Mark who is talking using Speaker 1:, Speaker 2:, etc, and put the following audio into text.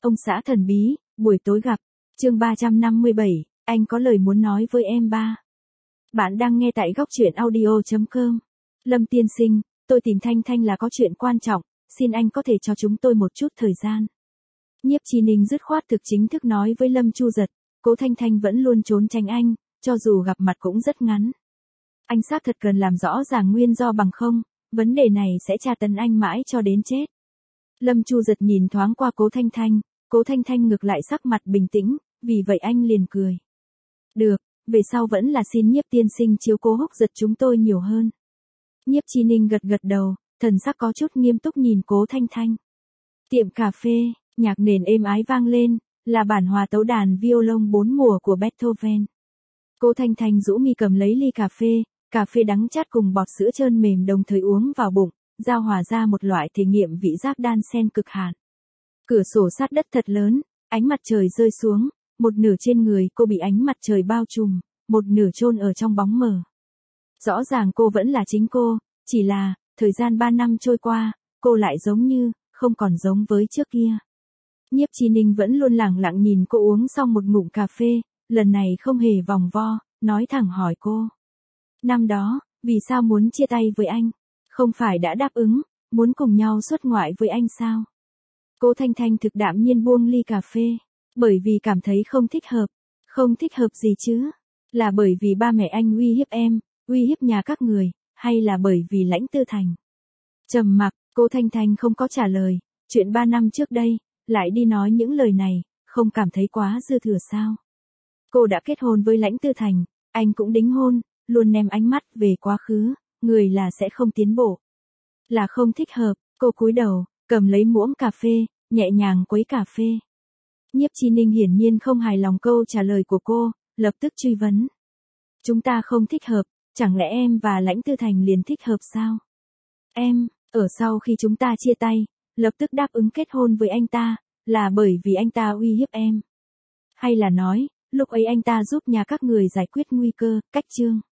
Speaker 1: Ông xã thần bí, buổi tối gặp. Chương 357, anh có lời muốn nói với em ba. Bạn đang nghe tại góc truyện audio.com. Lâm tiên sinh, tôi tìm Thanh Thanh là có chuyện quan trọng, xin anh có thể cho chúng tôi một chút thời gian. Nhiếp Chi Ninh dứt khoát thực chính thức nói với Lâm Chu Giật, Cố Thanh Thanh vẫn luôn trốn tránh anh, cho dù gặp mặt cũng rất ngắn. Anh xác thật cần làm rõ ràng nguyên do, bằng không, vấn đề này sẽ tra tấn anh mãi cho đến chết. Lâm Chu Giật nhìn thoáng qua Cố Thanh Thanh ngược lại sắc mặt bình tĩnh, vì vậy anh liền cười. Được, về sau vẫn là xin Nhiếp tiên sinh chiếu cố Húc Giật chúng tôi nhiều hơn. Nhiếp Chi Ninh gật gật đầu, thần sắc có chút nghiêm túc nhìn Cố Thanh Thanh. Tiệm cà phê, nhạc nền êm ái vang lên, là bản hòa tấu đàn violon 4 mùa của Beethoven. Cố Thanh Thanh rũ mi cầm lấy ly cà phê đắng chát cùng bọt sữa trơn mềm đồng thời uống vào bụng, giao hòa ra một loại thể nghiệm vị giác đan xen cực hạn. Cửa sổ sát đất thật lớn, ánh mặt trời rơi xuống, một nửa trên người cô bị ánh mặt trời bao trùm, một nửa chôn ở trong bóng mờ. Rõ ràng cô vẫn là chính cô, chỉ là, thời gian 3 năm trôi qua, cô lại giống như, không còn giống với trước kia. Nhiếp Chi Ninh vẫn luôn lẳng lặng nhìn cô uống xong một ngụm cà phê, lần này không hề vòng vo, nói thẳng hỏi cô. Năm đó, vì sao muốn chia tay với anh? Không phải đã đáp ứng, muốn cùng nhau xuất ngoại với anh sao? Cố Thanh Thanh thực đạm nhiên buông ly cà phê, bởi vì cảm thấy không thích hợp. Không thích hợp gì chứ? Là bởi vì ba mẹ anh uy hiếp em, uy hiếp nhà các người, hay là bởi vì Lãnh Tư Thành? Trầm mặc, Cố Thanh Thanh không có trả lời, chuyện 3 năm trước đây, lại đi nói những lời này, không cảm thấy quá dư thừa sao? Cô đã kết hôn với Lãnh Tư Thành, anh cũng đính hôn, luôn ném ánh mắt về quá khứ, người là sẽ không tiến bộ. Là không thích hợp, cô cúi đầu, cầm lấy muỗng cà phê, nhẹ nhàng quấy cà phê. Nhiếp Chi Ninh hiển nhiên không hài lòng câu trả lời của cô, lập tức truy vấn. Chúng ta không thích hợp, chẳng lẽ em và Lãnh Tư Thành liền thích hợp sao? Em, ở sau khi chúng ta chia tay, lập tức đáp ứng kết hôn với anh ta, là bởi vì anh ta uy hiếp em. Hay là nói, lúc ấy anh ta giúp nhà các người giải quyết nguy cơ, cách chương.